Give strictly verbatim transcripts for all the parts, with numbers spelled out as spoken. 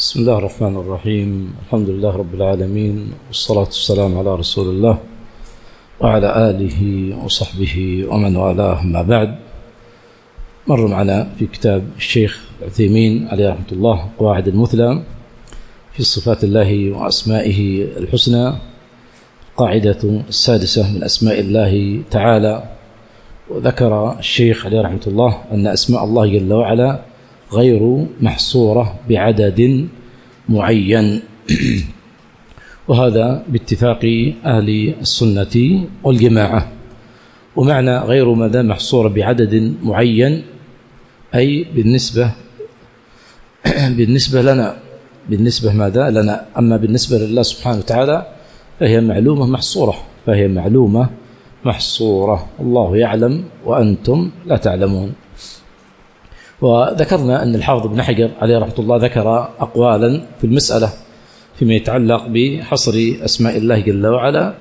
بسم الله الرحمن الرحيم. الحمد لله رب العالمين، والصلاة والسلام على رسول الله وعلى آله وصحبه ومن والاه. ما بعد، مر معنا في كتاب الشيخ عثيمين عليه رحمة الله قواعد المثلى في صفات الله وأسمائه الحسنى، قاعدة السادسة من أسماء الله تعالى. وذكر الشيخ عليه رحمة الله أن أسماء الله جل وعلا غير محصورة بعدد معين، وهذا باتفاق أهل السنة والجماعة. ومعنى غير ماذا محصورة بعدد معين، أي بالنسبة بالنسبة لنا بالنسبة ماذا لنا أما بالنسبة لله سبحانه وتعالى فهي معلومة محصورة فهي معلومة محصورة الله يعلم وأنتم لا تعلمون. وذكرنا أن الحافظ ابن حجر عليه رحمة الله ذكر أقوالا في المسألة فيما يتعلق بحصر أسماء الله جل وعلا.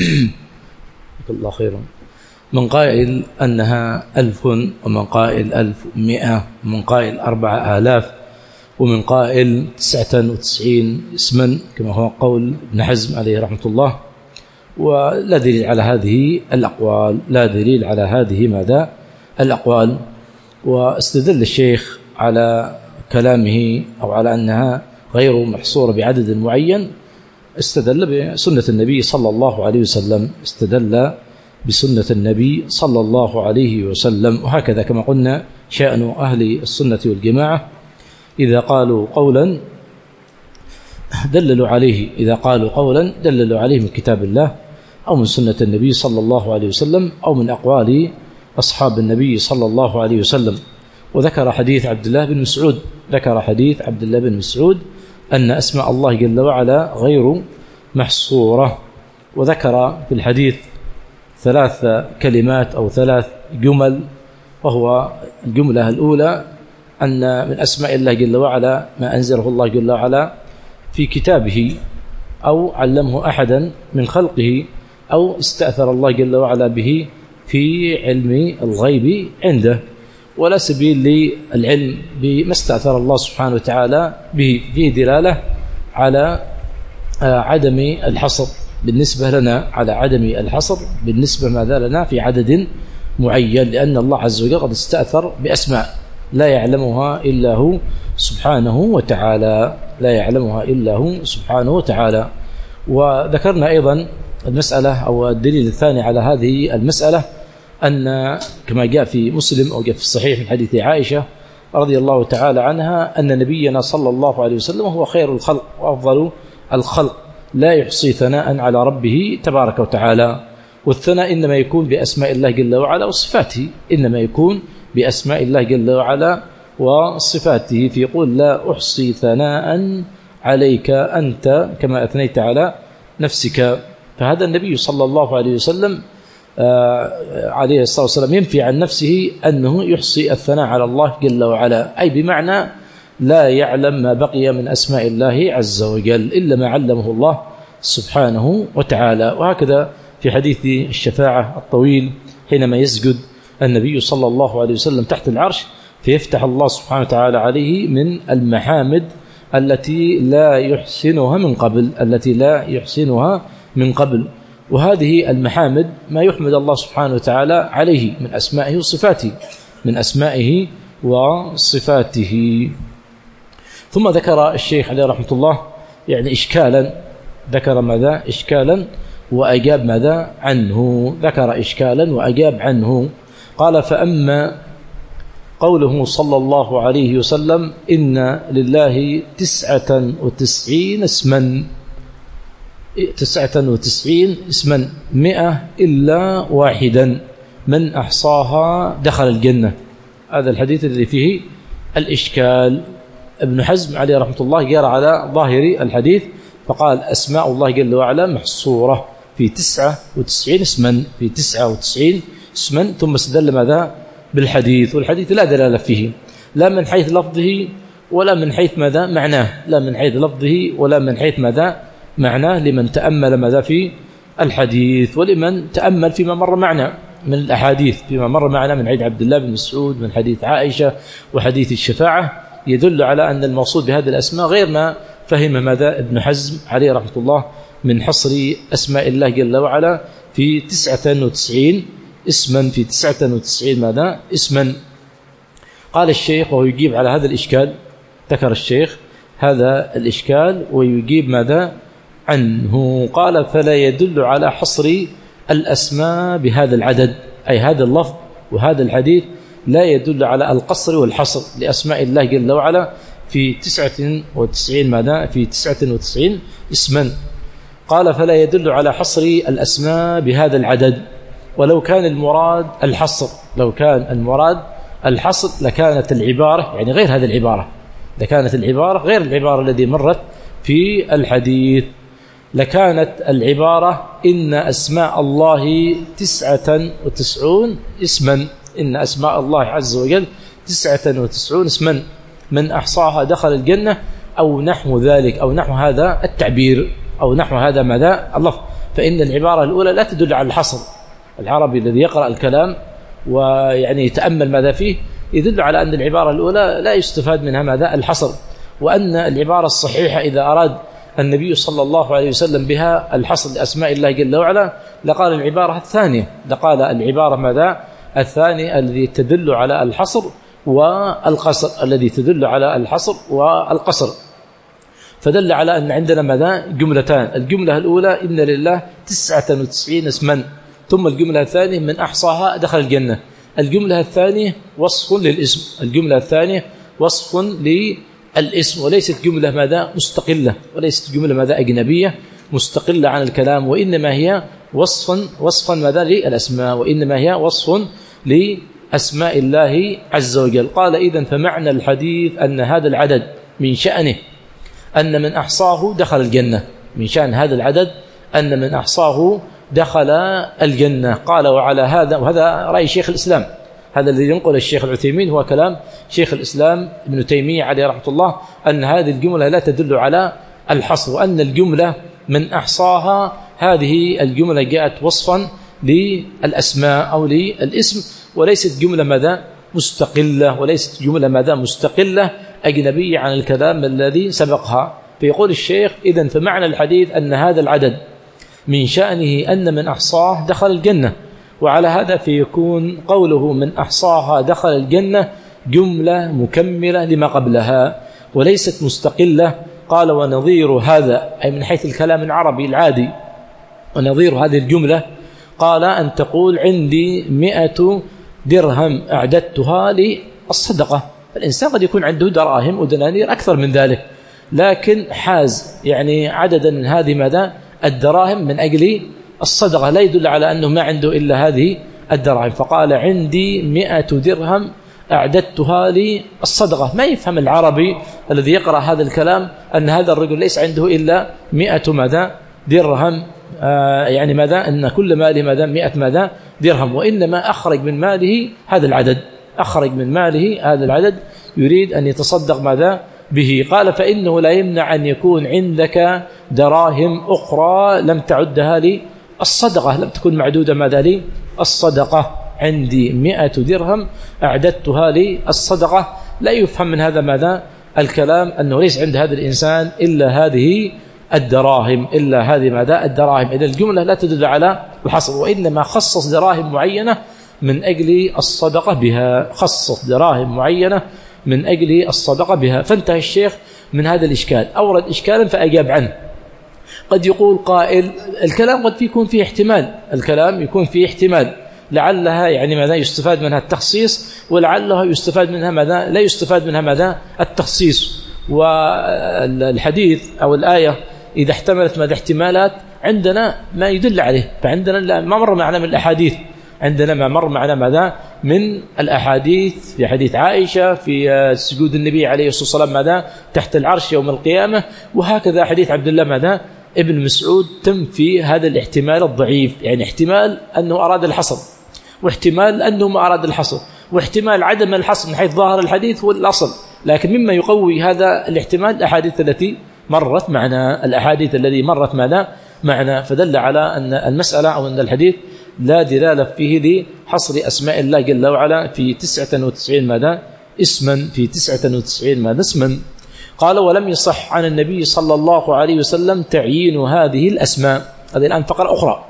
الله خيرا. من قائل أنها ألف، ومن قائل ألف ومئة، ومن قائل أربعة آلاف، ومن قائل تسعة وتسعين اسما كما هو قول ابن حزم عليه رحمة الله. ولا دليل على هذه الأقوال لا دليل على هذه ماذا الأقوال. واستدل الشيخ على كلامه أو على أنها غير محصورة بعدد معين، استدل بسنة النبي صلى الله عليه وسلم استدل بسنة النبي صلى الله عليه وسلم. وهكذا كما قلنا شأن أهل السنة والجماعة، إذا قالوا قولا دللوا عليه إذا قالوا قولا دللوا عليه من كتاب الله أو من سنة النبي صلى الله عليه وسلم أو من أقوال أصحاب النبي صلى الله عليه وسلم. وذكر حديث عبد الله بن مسعود ذكر حديث عبد الله بن مسعود أن أسماء الله جل وعلا غير محصورة. وذكر في الحديث ثلاث كلمات أو ثلاث جمل، وهو الجملة الأولى أن من أسماء الله جل وعلا ما أنزله الله جل وعلا في كتابه أو علمه أحدا من خلقه أو استأثر الله جل وعلا به في علم الغيب عنده، ولا سبيل للعلم بما استأثر الله سبحانه وتعالى به. فيه دلالة على عدم الحصر بالنسبة لنا على عدم الحصر بالنسبة ماذا لنا في عدد معين، لأن الله عز وجل قد استأثر بأسماء لا يعلمها إلا هو سبحانه وتعالى لا يعلمها إلا هو سبحانه وتعالى. وذكرنا أيضا المسألة أو الدليل الثاني على هذه المسألة أن كما جاء في مسلم أو جاء في الصحيح من حديث عائشة رضي الله تعالى عنها أن نبينا صلى الله عليه وسلم هو خير الخلق وأفضل الخلق، لا يحصي ثناء على ربه تبارك وتعالى. والثناء إنما يكون بأسماء الله جل وعلا وصفاته إنما يكون بأسماء الله جل وعلا وصفاته. في يقول لا أحصي ثناء عليك أنت كما أثنيت على نفسك. فهذا النبي صلى الله عليه وسلم آه عليه الصلاة والسلام ينفي عن نفسه أنه يحصي الثناء على الله جل وعلا، أي بمعنى لا يعلم ما بقي من أسماء الله عز وجل إلا ما علمه الله سبحانه وتعالى. وهكذا في حديث الشفاعة الطويل حينما يسجد النبي صلى الله عليه وسلم تحت العرش فيفتح الله سبحانه وتعالى عليه من المحامد التي لا يحسنها من قبل التي لا يحسنها من قبل وهذه المحامد ما يحمد الله سبحانه وتعالى عليه من أسمائه وصفاته من أسمائه وصفاته. ثم ذكر الشيخ عليه رحمة الله يعني إشكالا ذكر ماذا إشكالا وأجاب ماذا عنه ذكر إشكالا وأجاب عنه. قال فأما قوله صلى الله عليه وسلم إن لله تسعة وتسعين اسما تسعة وتسعين اسما مئة إلا واحدا من أحصاها دخل الجنة. هذا الحديث الذي فيه الإشكال. ابن حزم عليه رحمة الله جار على ظاهر الحديث فقال أسماء الله جل وعلا محصورة في تسعة وتسعين اسما في تسعة وتسعين اسما ثم استدل ماذا بالحديث. والحديث لا دلالة فيه لا من حيث لفظه ولا من حيث ماذا معناه لا من حيث لفظه ولا من حيث ماذا معناه لمن تأمل ماذا في الحديث ولمن تأمل فيما مر معنا من الأحاديث فيما مر معنا من حديث عبد الله بن مسعود من حديث عائشة وحديث الشفاعة يدل على أن المقصود بهذه الأسماء غير ما فهم ماذا ابن حزم عليه رحمة الله من حصر أسماء الله جل وعلا في تسعة وتسعين اسما، في تسعة وتسعين ماذا اسما. قال الشيخ وهو يجيب على هذا الإشكال، ذكر الشيخ هذا الإشكال ويجيب ماذا عنه، قال فلا يدل على حصر الأسماء بهذا العدد، أي هذا اللفظ وهذا الحديث لا يدل على القصر والحصر لأسماء الله جل وعلا في تسعة وتسعين ماذا في تسعة وتسعين اسما. قال فلا يدل على حصر الأسماء بهذا العدد، ولو كان المراد الحصر، لو كان المراد الحصر لكانت العبارة يعني غير هذه العبارة، لكانت العبارة غير العبارة التي مرت في الحديث، لكانت العبارة إن أسماء الله تسعة وتسعون اسما، إن أسماء الله عز وجل تسعة وتسعون اسما من أحصاها دخل الجنة، أو نحو ذلك، أو نحو هذا التعبير، أو نحو هذا ماذا اللفظ. فإن العبارة الأولى لا تدل على الحصر. العربي الذي يقرأ الكلام ويعني يتأمل ماذا فيه يدل على أن العبارة الأولى لا يستفاد منها ماذا الحصر، وأن العبارة الصحيحة إذا أراد النبي صلى الله عليه وسلم بها الحصر لأسماء الله جل وعلا لقال العبارة الثانية، لقال العبارة ماذا الثانية الذي تدل على الحصر والقصر، الذي تدل على الحصر والقصر. فدل على أن عندنا ماذا جملتان، الجملة الأولى إن لله تسعة وتسعين اسما، ثم الجملة الثانية من أحصاها دخل الجنة. الجملة الثانية وصف للاسم، الجملة الثانية وصف للاسم، وليست جملة ماذا مستقلة، وليست جملة ماذا أجنبية مستقلة عن الكلام، وإنما هي وصفا وصفا ماذا للأسماء، وإنما هي وصف لأسماء الله عز وجل. قال إذن فمعنى الحديث أن هذا العدد من شأنه أن من أحصاه دخل الجنة، من شأن هذا العدد أن من أحصاه دخل الجنة. قال وعلى هذا، وهذا رأي شيخ الإسلام، هذا الذي ينقل الشيخ العثيمين هو كلام شيخ الإسلام ابن تيمية عليه رحمة الله، أن هذه الجملة لا تدل على الحصر، وأن الجملة من أحصاها هذه الجملة جاءت وصفا للأسماء أو للاسم، وليست جملة ماذا مستقلة، وليست جملة ماذا مستقلة أجنبية عن الكلام الذي سبقها. فيقول الشيخ إذن فمعنى الحديث أن هذا العدد من شأنه أن من أحصاه دخل الجنة، وعلى هذا فيكون قوله من أحصاها دخل الجنة جملة مكملة لما قبلها وليست مستقلة. قال ونظير هذا أي من حيث الكلام العربي العادي، ونظير هذه الجملة قال أن تقول عندي مئة درهم أعددتها للصدقة. الإنسان قد يكون عنده دراهم ودنانير أكثر من ذلك، لكن حاز يعني عددا من هذه ماذا الدراهم من أجل الصدقة، لا يدل على أنه ما عنده إلا هذه الدراهم. فقال عندي مئة درهم أعددتها للصدقة. ما يفهم العربي الذي يقرأ هذا الكلام أن هذا الرجل ليس عنده إلا مئة ماذا درهم، آه يعني ماذا أن كل ماله ماذا مئة ماذا درهم، وإنما أخرج من ماله هذا العدد، أخرج من ماله هذا العدد يريد أن يتصدق ماذا به. قال فإنه لا يمنع أن يكون عندك دراهم أخرى لم تعدها للصدقة، لم تكن معدودة ماذا للصدقة. عندي مئة درهم أعددتها للصدقة. لا يفهم من هذا ماذا الكلام أنه ليس عند هذا الإنسان إلا هذه الدراهم، إلا هذه ماذا الدراهم. إذا الجملة لا تدل على الحصر، وإنما خصص دراهم معينة من أجل الصدقة بها، خصص دراهم معينة من أجل الصدقة بها. فانتهى الشيخ من هذا الإشكال، أورد إشكالا فأجاب عنه. قد يقول قائل الكلام قد يكون فيه احتمال، الكلام يكون فيه احتمال لعلها يعني ماذا يستفاد منها التخصيص، ولعلها يستفاد منها ماذا لا يستفاد منها ماذا التخصيص. والحديث أو الآية إذا احتملت ماذا احتمالات عندنا ما يدل عليه، فعندنا ما مر معنا من الأحاديث، عندنا ما مر معنا ماذا من الأحاديث في حديث عائشة في سجود النبي عليه الصلاة والسلام ماذا تحت العرش يوم القيامة، وهكذا حديث عبد الله ماذا ابن مسعود تم في هذا الاحتمال الضعيف، يعني احتمال أنه أراد الحصر، واحتمال أنه ما أراد الحصر، واحتمال عدم الحصر من حيث ظاهر الحديث هو الأصل. لكن مما يقوي هذا الاحتمال الأحاديث التي مرت معنا، الأحاديث التي مرت معنا معنا فدل على أن المسألة أو أن الحديث لا دلالة فيه لحصر أسماء الله جل وعلا في تسعة وتسعين ماذا اسما في تسعة وتسعين ماذا اسما. قال ولم يصح عن النبي صلى الله عليه وسلم تعيين هذه الأسماء. هذه الآن فقرة أخرى،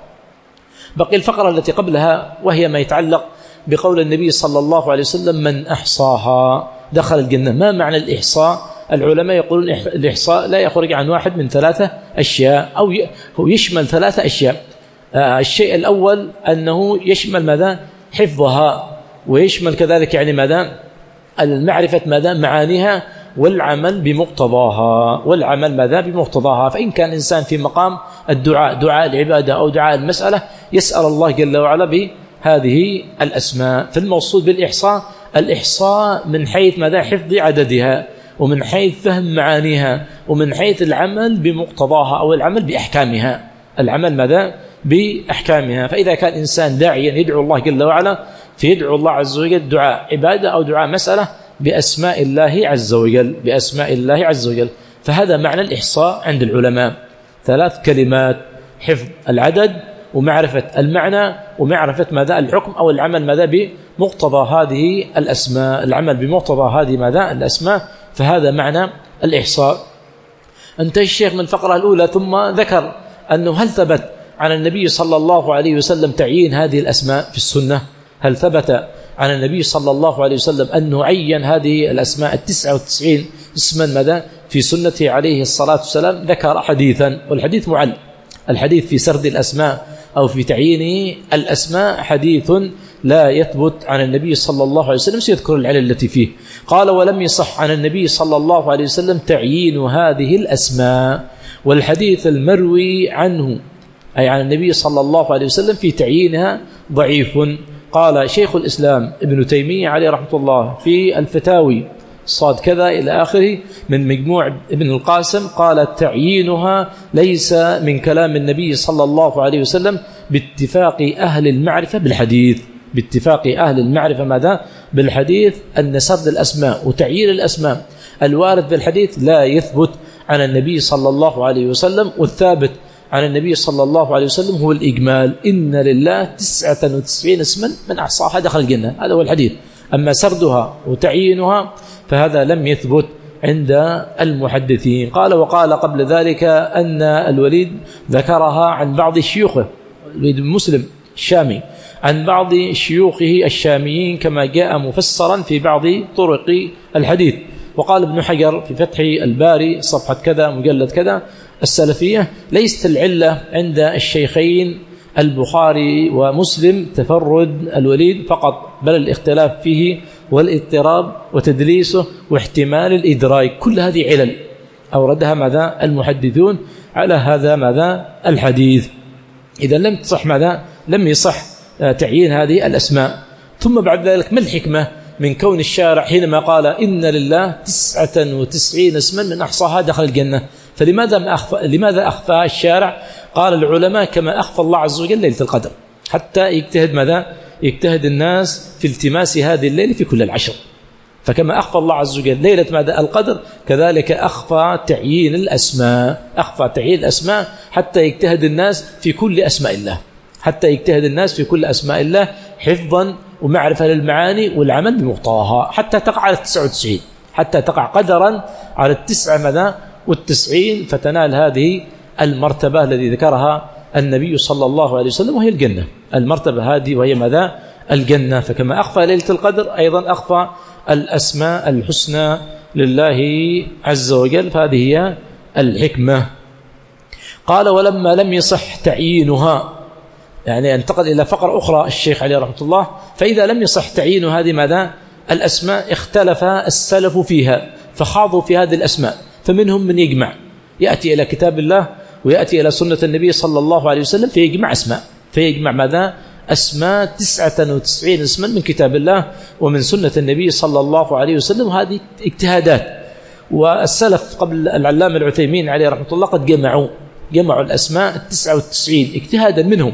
بقي الفقرة التي قبلها وهي ما يتعلق بقول النبي صلى الله عليه وسلم من أحصاها دخل الجنة. ما معنى الإحصاء؟ العلماء يقولون الإحصاء لا يخرج عن واحد من ثلاثة أشياء، أو هو يشمل ثلاثة أشياء. الشيء الأول أنه يشمل ماذا؟ حفظها، ويشمل كذلك يعني ماذا؟ المعرفة ماذا؟ معانيها، والعمل بمقتضاها، والعمل ماذا؟ بمقتضاها. فإن كان الإنسان في مقام الدعاء، دعاء العبادة أو دعاء المسألة، يسأل الله جل وعلا بهذه الأسماء. فالموصول بالإحصاء الإحصاء من حيث ماذا؟ حفظ عددها، ومن حيث فهم معانيها، ومن حيث العمل بمقتضاها أو العمل بأحكامها، العمل ماذا؟ بأحكامها. فإذا كان إنسان داعيا يدعو الله جل وعلا، فيدعو الله عز وجل دعاء عبادة أو دعاء مسألة بأسماء الله عز وجل، بأسماء الله عز وجل. فهذا معنى الإحصاء عند العلماء، ثلاث كلمات: حفظ العدد، ومعرفة المعنى، ومعرفة ماذا؟ الحكم أو العمل ماذا؟ بمقتضى هذه الأسماء، العمل بمقتضى هذه ماذا؟ الأسماء. فهذا معنى الإحصاء. انتهى الشيخ من الفقرة الأولى، ثم ذكر أنه هل ثبت عن النبي صلى الله عليه وسلم تعيين هذه الأسماء في السنة؟ هل ثبت عن النبي صلى الله عليه وسلم أنه عين هذه الأسماء التسعة وتسعين اسما ماذا؟ في سنته عليه الصلاة والسلام؟ ذكر حديثا، والحديث معل. الحديث في سرد الأسماء أو في تعيين الأسماء حديث لا يثبت عن النبي صلى الله عليه وسلم، سيذكر العلل التي فيه. قال ولم يصح عن النبي صلى الله عليه وسلم تعيين هذه الأسماء، والحديث المروي عنه أي عن النبي صلى الله عليه وسلم في تعيينها ضعيف. قال شيخ الإسلام ابن تيمية عليه رحمة الله في الفتاوي صاد كذا إلى آخره من مجموع ابن القاسم، قال تعيينها ليس من كلام النبي صلى الله عليه وسلم باتفاق أهل المعرفة بالحديث، باتفاق أهل المعرفة ماذا؟ بالحديث، أن سرد الأسماء وتعيين الأسماء الوارد بالحديث لا يثبت عن النبي صلى الله عليه وسلم. والثابت عن النبي صلى الله عليه وسلم هو الإجمال: إن لله تسعة وتسعين اسما من أحصاها دخل الجنة. هذا هو الحديث. أما سردها وتعيينها فهذا لم يثبت عند المحدثين. قال وقال قبل ذلك أن الوليد ذكرها عن بعض شيوخه، الوليد بن مسلم الشامي، عن بعض شيوخه الشاميين كما جاء مفسرا في بعض طرق الحديث. وقال ابن حجر في فتح الباري صفحة كذا مجلد كذا السلفية: ليست العلة عند الشيخين البخاري ومسلم تفرد الوليد فقط، بل الاختلاف فيه والاضطراب وتدليسه واحتمال الإدراك. كل هذه علل أوردها ماذا؟ المحدثون على هذا ماذا؟ الحديث. إذا لم تصح ماذا؟ لم يصح تعيين هذه الأسماء. ثم بعد ذلك ما الحكمة من كون الشارع حينما قال إن لله تسعة وتسعين اسما من أحصاها دخل الجنة؟ فلماذا ما أخفى لماذا أخفى الشارع؟ قال العلماء كما أخفى الله عز وجل ليلة القدر، حتى يجتهد ماذا؟ يجتهد الناس في التماس هذه الليلة في كل العشر. فكما أخفى الله عز وجل ليلة ماذا؟ القدر، كذلك أخفى تعيين الأسماء، أخفى تعيين الأسماء حتى يجتهد الناس في كل أسماء الله، حتى يجتهد الناس في كل أسماء الله حفظا ومعرفة للمعاني والعمل بمقتضاها، حتى تقع على التسعة وتسعين، حتى تقع قدرا على التسعة ماذا؟ والتسعين، فتنال هذه المرتبة التي ذكرها النبي صلى الله عليه وسلم وهي الجنة. المرتبة هذه وهي ماذا؟ الجنة. فكما أخفى ليلة القدر أيضا أخفى الأسماء الحسنى لله عز وجل، فهذه هي الحكمة. قال ولما لم يصح تعيينها، يعني انتقل إلى فقرة أخرى الشيخ عليه رحمة الله، فإذا لم يصح تعيين هذه ماذا؟ الأسماء اختلف السلف فيها فخاضوا في هذه الأسماء، فمنهم من يجمع، يأتي إلى كتاب الله ويأتي إلى سنة النبي صلى الله عليه وسلم فيجمع أسماء، فيجمع ماذا؟ أسماء تسعة وتسعين اسما من كتاب الله ومن سنة النبي صلى الله عليه وسلم. هذه اجتهادات، والسلف قبل العلامة العثيمين عليه رحمة الله قد جمعوا جمعوا الأسماء التسعة والتسعين اجتهادا منهم.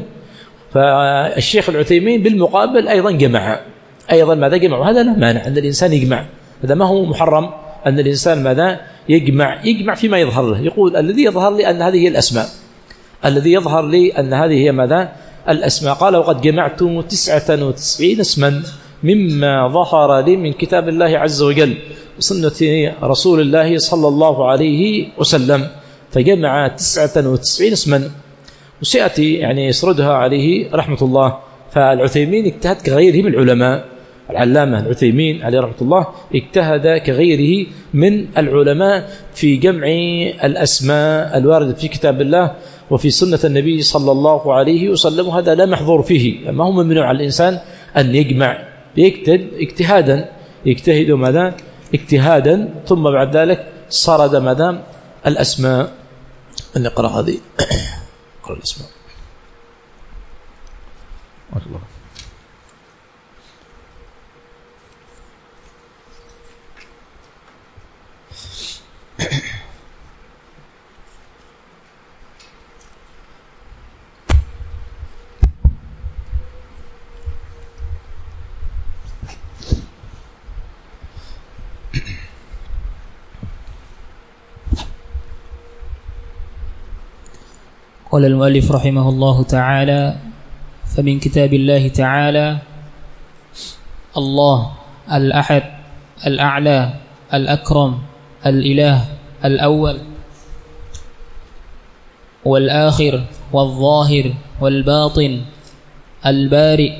فالشيخ العثيمين بالمقابل أيضا جمع أيضا ماذا؟ جمع. وهذا لا مانع أن الإنسان يجمع، هذا ما هو محرم أن الإنسان ماذا؟ يجمع يجمع فيما يظهر له. يقول الذي يظهر لي أن هذه هي الأسماء، الذي يظهر لي أن هذه هي ماذا؟ الأسماء. قال وقد جمعت تسعة وتسعين اسما مما ظهر لي من كتاب الله عز وجل وسنة رسول الله صلى الله عليه وسلم، فجمع تسعة وتسعين اسما، وسيأتي يعني يسردها عليه رحمة الله. فالعثيمين اجتهد كغيره من العلماء، العلامة العثيمين عليه رحمة الله اجتهد كغيره من العلماء في جمع الأسماء الواردة في كتاب الله وفي سنة النبي صلى الله عليه وسلم، وهذا لا محظور فيه. ما هو ممنوع على الإنسان أن يجمع، يكتب اجتهادا، يجتهد ماذا اجتهادا، ثم بعد ذلك سرد ماذا الأسماء. نقرأ هذه نقرأ الأسماء. الله. قال المؤلف رحمه الله تعالى: فمن كتاب الله تعالى: الله الأحد الأعلى الأكرم الإله الأول والآخر والظاهر والباطن البارئ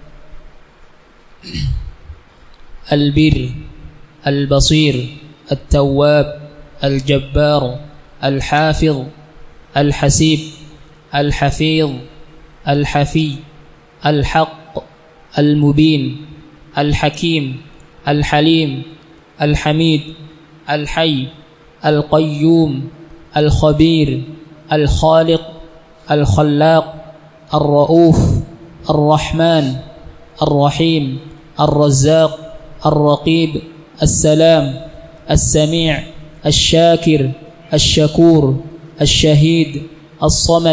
البر البصير التواب الجبار الحافظ الحسيب الحفيظ الحفي الحق المبين الحكيم الحليم الحميد الحي القيوم الخبير الخالق الخلاق الرؤوف الرحمن الرحيم الرزاق الرقيب السلام السميع الشاكر الشكور الشهيد الصمد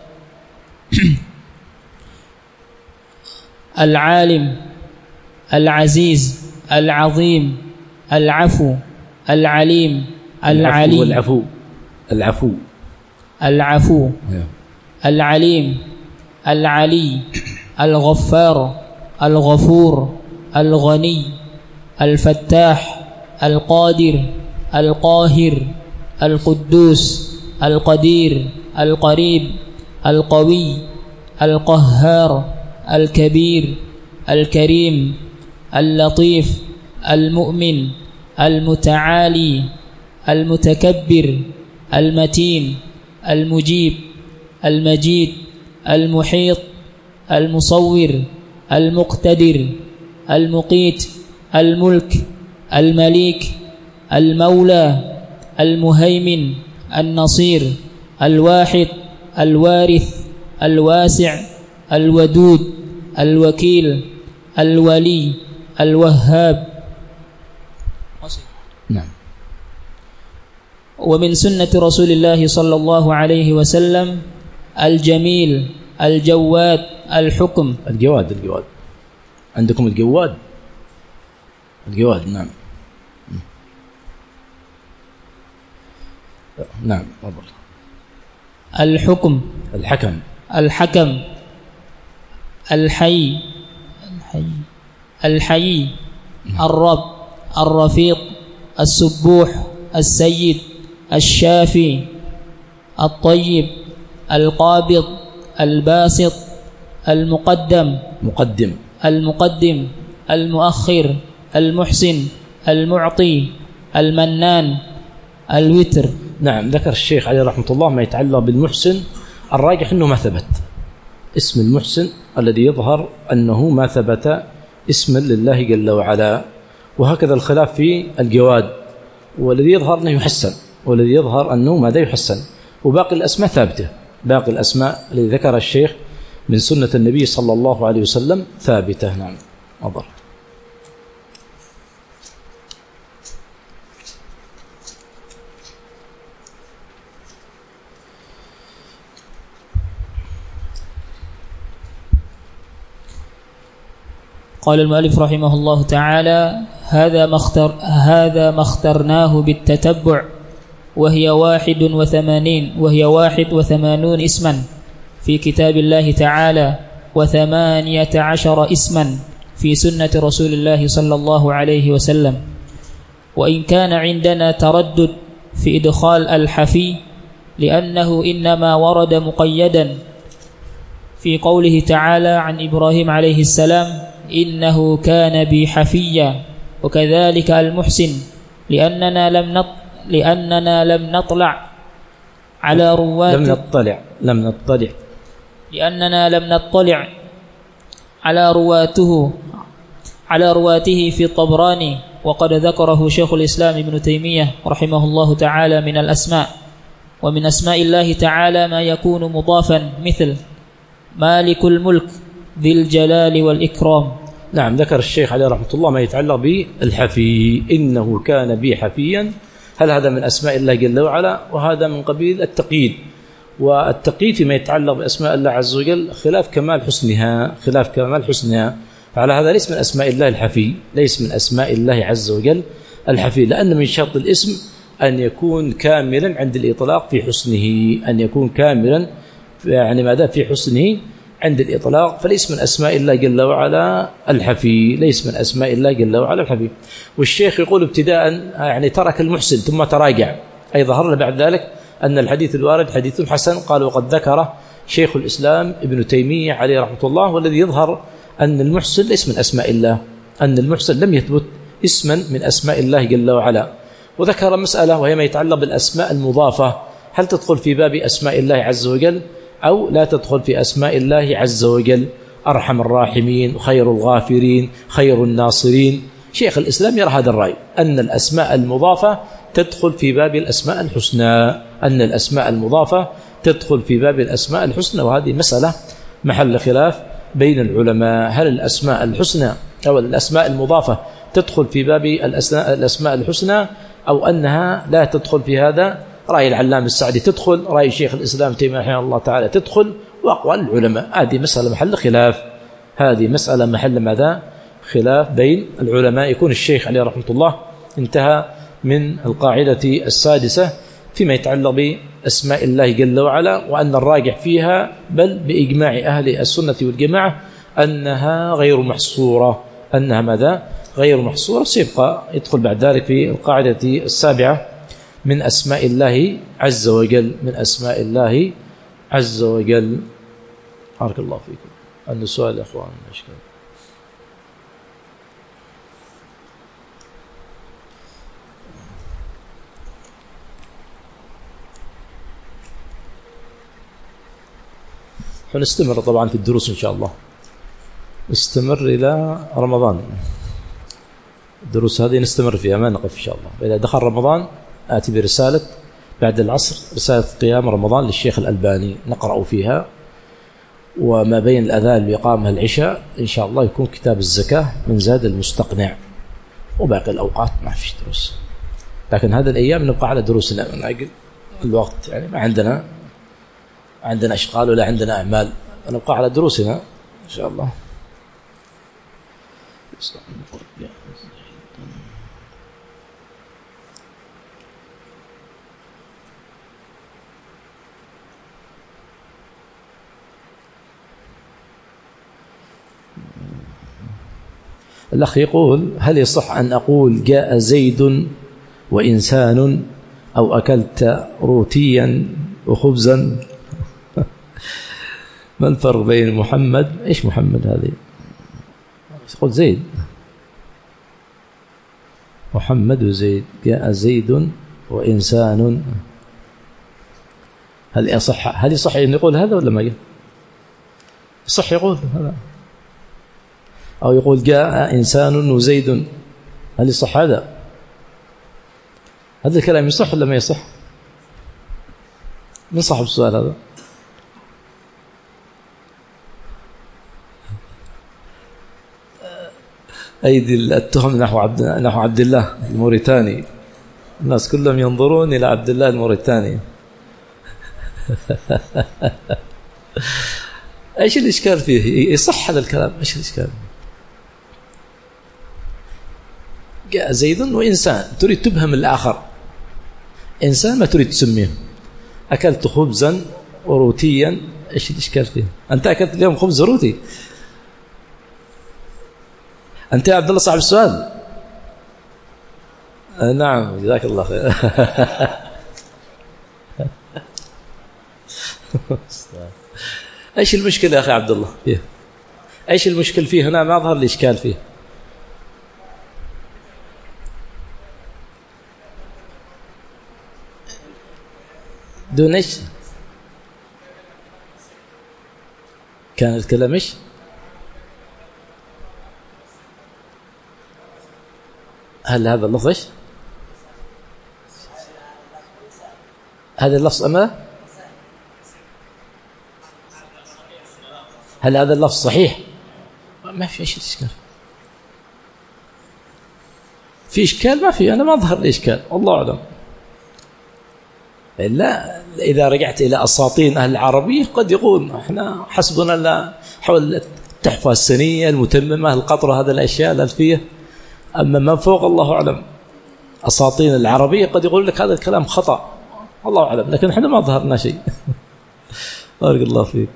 العالم العزيز العظيم العفو العليم العليم العفو العفو العفو العليم العلي الغفار الغفور الغني الفتاح القادر القاهر القدوس القدير القريب القوي القهار الكبير الكريم اللطيف المؤمن المتعالي المتكبر المتين المجيب المجيد المحيط المصور المقتدر المقيت الملك المليك المولى المهيمن النصير الواحد الوارث الواسع الودود الوكيل الولي الوهاب. نعم. ومن سنة رسول الله صلى الله عليه وسلم الجميل الجواد الحكم. الجواد الجواد عندكم الجواد الجواد. نعم نعم أفضل. الحكم الحكم الحكم الحي الحي الحي الرب الرفيق السبوح السيد الشافي الطيب القابض الباسط المقدم مقدم المقدم المؤخر المحسن المعطي المنان الوتر. نعم. ذكر الشيخ عليه رحمة الله ما يتعلق بالمحسن، الراجح أنه ما ثبت اسم المحسن، الذي يظهر أنه ما ثبت اسما لله جل وعلا، وهكذا الخلاف في الجواد، والذي يظهر أنه يحسن، والذي يظهر أنه ماذا يحسن، وباقي الأسماء ثابتة. باقي الأسماء الذي ذكر الشيخ من سنة النبي صلى الله عليه وسلم ثابتة. نعم أضر. قال المؤلف رحمه الله تعالى: هذا ما اختر هذا ما اخترناه بالتتبع، وهي واحد وثمانين وهي واحد وثمانون اسما في كتاب الله تعالى، وثمانية عشر اسما في سنة رسول الله صلى الله عليه وسلم. وإن كان عندنا تردد في إدخال الحفي لأنه إنما ورد مقيدا في قوله تعالى عن إبراهيم عليه السلام إنه كان بي حفيا، وكذلك المحسن لأننا لم نط لأننا لم نطلع على رواته لم نطلع لم نطلع لأننا لم نطلع على رواته على رواته في الطبراني، وقد ذكره شيخ الإسلام ابن تيمية رحمه الله تعالى من الأسماء. ومن أسماء الله تعالى ما يكون مضافا مثل مالك الملك ذي الجلال والإكرام. نعم، ذكر الشيخ عليه رحمة الله ما يتعلق بالحفي، إنه كان بي حفيا. هل هذا من أسماء الله جل وعلا؟ وهذا من قبيل التقييد، والتقييد فيما يتعلق بأسماء الله عز وجل خلاف كمال حسنها خلاف كمال حسنها فعلى هذا ليس من أسماء الله الحفي، ليس من أسماء الله عز وجل الحفي، لأن من شرط الاسم أن يكون كاملا عند الإطلاق في حسنه، أن يكون كاملا يعني ماذا في حسنه عند الإطلاق، فليس من أسماء الله جل وعلا الحفي، ليس من أسماء الله جل وعلا الحفي. والشيخ يقول ابتداء يعني ترك المحسن ثم تراجع، أي ظهر له بعد ذلك أن الحديث الوارد حديث حسن. قال وقد ذكر شيخ الإسلام ابن تيمية عليه رحمة الله، والذي يظهر أن المحسن ليس من أسماء الله، أن المحسن لم يثبت اسما من أسماء الله جل وعلا. وذكر مسألة وهي ما يتعلق بالأسماء المضافة، هل تدخل في باب أسماء الله عز وجل أو لا تدخل في أسماء الله عز وجل؟ أرحم الراحمين، خير الغافرين، خير الناصرين. شيخ الإسلام يرى هذا الرأي، أن الأسماء المضافة تدخل في باب الأسماء الحسنى، أن الأسماء المضافة تدخل في باب الأسماء الحسنى، وهذه مسألة محل خلاف بين العلماء، هل الأسماء الحسنى أو الأسماء المضافة تدخل في باب الأسماء الحسنى أو أنها لا تدخل في هذا؟ رأي العلام السعدي تدخل، رأي شيخ الإسلام تيمية رحمه الله تعالى تدخل، وأقوال العلماء. هذه مسألة محل خلاف، هذه مسألة محل ماذا؟ خلاف بين العلماء. يكون الشيخ عليه رحمة الله انتهى من القاعدة السادسة فيما يتعلق بأسماء الله جل وعلا، وأن الراجح فيها بل بإجماع أهل السنة والجماعة أنها غير محصورة، أنها ماذا؟ غير محصورة. سيبقى يدخل بعد ذلك في القاعدة السابعة من أسماء الله عز وجل، من أسماء الله عز وجل. بارك الله فيكم. عنده سؤال يا أخوان؟ أشكال. نستمر طبعا في الدروس إن شاء الله، نستمر إلى رمضان. الدروس هذه نستمر فيها ما نقف إن شاء الله. إذا دخل رمضان آتي برسالة بعد العصر، رسالة قيام رمضان للشيخ الألباني نقرأ فيها، وما بين الأذان وإقامة العشاء إن شاء الله يكون كتاب الزكاة من زاد المستقنع، وباقي الأوقات ما فيش دروس. لكن هذه الأيام نبقى على دروسنا من أجل الوقت، يعني ما عندنا عندنا أشغال ولا عندنا أعمال، نبقى على دروسنا إن شاء الله. الأخ يقول هل يصح أن أقول جاء زيد وإنسان أو أكلت روتيا وخبزا؟ ما الفرق بين محمد؟ إيش محمد هذه؟ يقول زيد، محمد وزيد. جاء زيد وإنسان، هل يصح هل يصح أن يقول هذا ولا ما يصح يقول هذا؟ أو يقول جاء إنسان وزيد، هل يصح هذا؟ هذا الكلام يصح ولا ما يصح؟ من صاحب السؤال هذا؟ أيدي التهم نحو عبد نحو عبد الله الموريتاني، الناس كلهم ينظرون إلى عبد الله الموريتاني. إيش الإشكال فيه؟ يصح هذا الكلام، إيش الإشكال؟ جاء زيد وإنسان، تريد تبهم الآخر، إنسان ما تريد تسميه. أكلت خبزا وروتيا، إيش الإشكال فيه؟ أنت أكلت اليوم خبز وروتي، أنت يا عبد الله صاحب السؤال؟ نعم جزاك الله خير. ايش المشكله يا اخي عبد الله فيه؟ ايش المشكل فيه هنا؟ ما ظهر لي اشكال فيه. دون ايش كان الكلام؟ ايش هل هذا اللفظ ايش؟ هذا اللفظ أما هل هذا اللفظ صحيح؟ ما في ايش الاشكال؟ في اشكال؟ ما في، انا ما ظهر لي اشكال والله اعلم. لا اذا رجعت الى اساطين اهل العربيه قد يقول احنا حسبنا لا حول التحفه السنيه المتممه القطره هذه الاشياء الالفيه، اما من فوق الله اعلم. اساطين العربيه قد يقول لك هذا الكلام خطا الله اعلم، لكن احنا ما ظهرنا شيء. بارك الله فيك.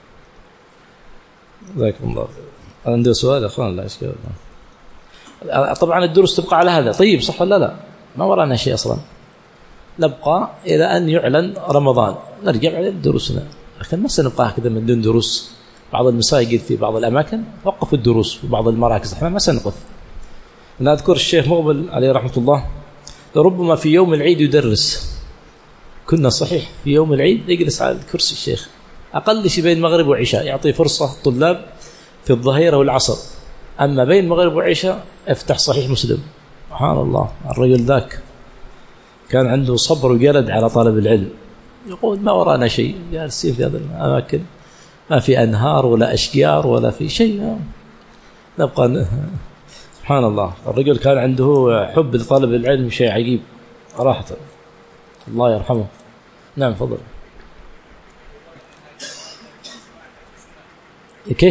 جزاكم الله خير. عنده سؤال يا اخوان؟ لا اشكال. طبعا الدروس تبقى على هذا. طيب صح ولا لا؟ ما ورانا شيء اصلا، نبقى الى ان يعلن رمضان نرجع على دروسنا، لكن ما سنبقى هكذا من دون دروس. بعض المساجد في بعض الاماكن وقفوا الدروس في بعض المراكز، احنا ما سنقف. انا اذكر الشيخ مقبل عليه رحمه الله ربما في يوم العيد يدرس. كنا صحيح في يوم العيد يجلس على الكرسي الشيخ اقل شيء بين المغرب والعشاء، يعطي فرصه الطلاب في الظهيره والعصر، اما بين المغرب والعشاء افتح صحيح مسلم. سبحان الله، الرجل ذاك كان عنده صبر وجلد على طالب العلم. يقول ما ورانا شيء، جالسين في هذه الاماكن ما في انهار ولا اشجار ولا في شيء، نبقى. سبحان الله، الرجل كان عنده حب لطالب العلم شيء عجيب صراحه، الله يرحمه. نعم تفضل. كيف؟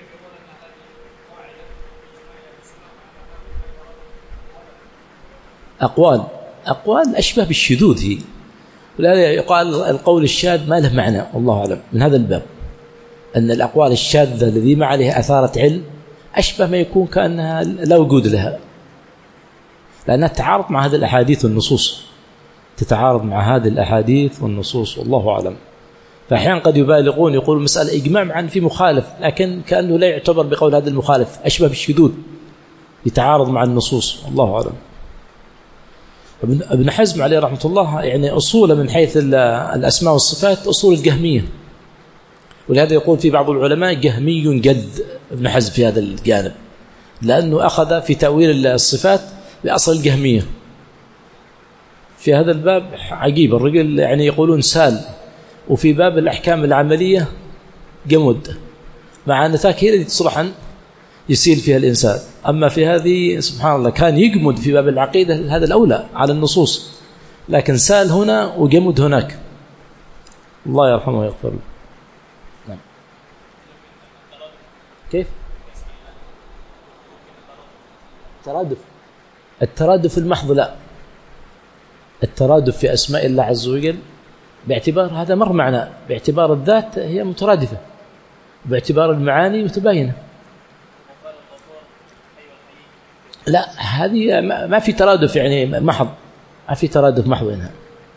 أقوال أقوال أشبه بالشذوذ هي، ولهذا يقال القول الشاذ ما له معنى والله أعلم. من هذا الباب أن الأقوال الشاذة الذي ما عليها أثارة علم أشبه ما يكون كأنها لا وجود لها، لأنها تتعارض مع هذه الأحاديث والنصوص، تتعارض مع هذه الأحاديث والنصوص والله أعلم. فأحيانا قد يبالغون يقول مسألة إجماع عن في مخالف، لكن كأنه لا يعتبر بقول هذا المخالف، أشبه بالشذوذ يتعارض مع النصوص والله أعلم. ابن حزم عليه رحمة الله يعني أصول من حيث الأسماء والصفات أصول الجهمية، ولهذا يقول في بعض العلماء جهمي جد ابن حزم في هذا الجانب، لأنه أخذ في تأويل الصفات بأصل الجهمية. في هذا الباب عجيب، الرجل يعني يقولون سال، وفي باب الأحكام العملية جمد، مع أن ذاك هي التي تصلح أن يسيل فيها الإنسان. أما في هذه سبحان الله كان يجمد في باب العقيدة، هذا الأولى على النصوص، لكن سال هنا وجمد هناك، الله يرحمه ويغفر له. نعم. كيف؟ الترادف الترادف المحض لا، الترادف في أسماء الله عز وجل باعتبار هذا مر معنا، باعتبار الذات هي مترادفة، باعتبار المعاني متباينة. لا هذه ما في ترادف يعني محض، ما في ترادف محض هنا.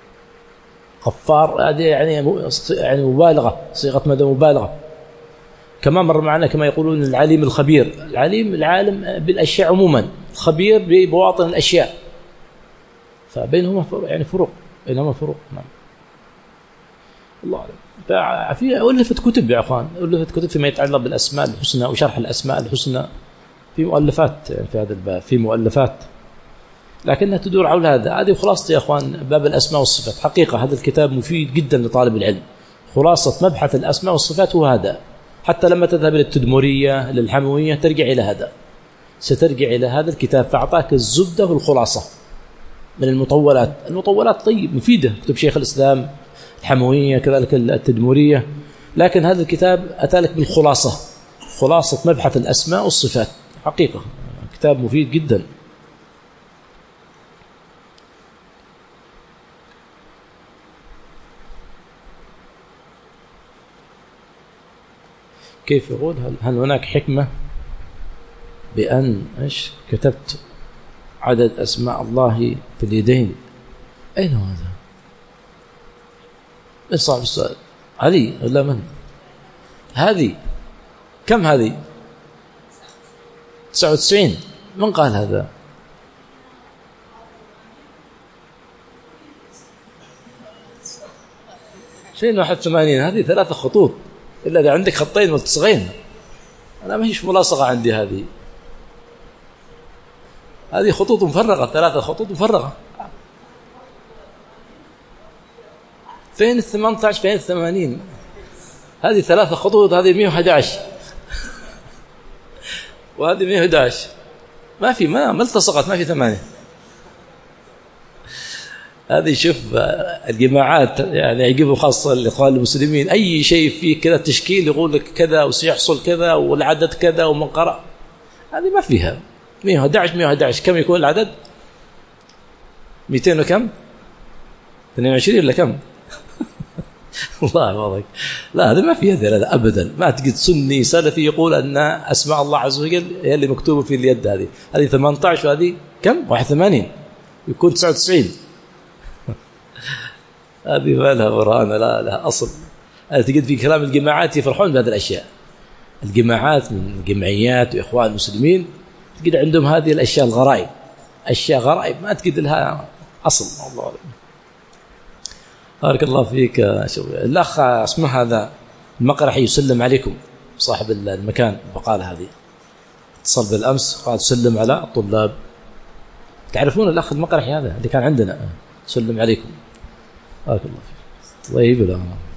غفار هذه يعني يعني مبالغة، صيغة مدى مبالغة. كما مر معنا كما يقولون العليم الخبير، العليم العالم بالأشياء عموما، الخبير ببواطن الأشياء، فبينهما يعني فروق، بينهما فروق. نعم الله أعلم. في ألفت كتب يا أخوان، ألفت كتب فيما يتعلق بالأسماء الحسنى وشرح الأسماء الحسنى، في مؤلفات في هذا الباب، في مؤلفات لكنها تدور حول هذا. هذه خلاصة يا أخوان باب الأسماء والصفات. حقيقة هذا الكتاب مفيد جدا لطالب العلم، خلاصة مبحث الأسماء والصفات هو هذا. حتى لما تذهب إلى التدمرية للحموية ترجع إلى هذا، سترجع إلى هذا الكتاب، فأعطاك الزبدة والخلاصة من المطولات. المطولات طيب مفيدة، كتب شيخ الإسلام الحموية كذلك التدمرية، لكن هذا الكتاب أتالك بالخلاصة، خلاصة مبحث الأسماء والصفات. حقيقة كتاب مفيد جدا. كيف يقول هل, هل هناك حكمة بأن إيش كتبت عدد أسماء الله في اليدين. أين هو هذا؟ من صاحب السؤال؟ علي ولا من؟ هذه كم هذه؟ تسعة وتسعين. من قال هذا؟ شين واحد ثمانين. هذه ثلاثة خطوط، إلا إذا عندك خطين ملتصقين. أنا ما هيش ملاصقة عندي هذه. هذه خطوط مفرغة، ثلاثة خطوط مفرغة. فين الثمانية عشر؟ فين الثمانين؟ هذه ثلاثة خطوط، هذه مئة وأحد عشر وهذه مئة وأحد عشر. ما في، ما ملتصقت، ما في ثمانية. هذه شوف الجماعات يعني يجيبوا خاصة الإخوان المسلمين أي شيء فيه كذا تشكيل يقول لك كذا وسيحصل كذا والعدد كذا ومن قرأ. هذه ما فيها. مئة وأحد عشر مئة وأحد عشر كم يكون العدد؟ مئتين وكم؟ اثنين وعشرين ولا كم؟ الله يحفظك. لا هذا ما في هذا، لا أبدا. ما تجد سني سلفي يقول أن أسماء الله عز وجل هي اللي مكتوبة في اليد. هذه هذه ثمانية عشر وهذه كم؟ واحد وثمانين. يكون تسعة وتسعين. هذه ما لها برهان، لا لها أصل. هذا تجد في كلام الجماعات يفرحون بهذه الأشياء. الجماعات من الجمعيات وإخوان المسلمين تجد عندهم هذه الأشياء الغرائب، أشياء غرائب ما تجد لها أصل. الله أعلم. بارك الله فيك. الأخ اسمه هذا المقرحي يسلم عليكم، صاحب المكان وقال هذه اتصل بالأمس قال سلم على الطلاب. تعرفون الأخ المقرحي هذا اللي كان عندنا؟ سلم عليكم. بارك الله فيك. الله يبارك.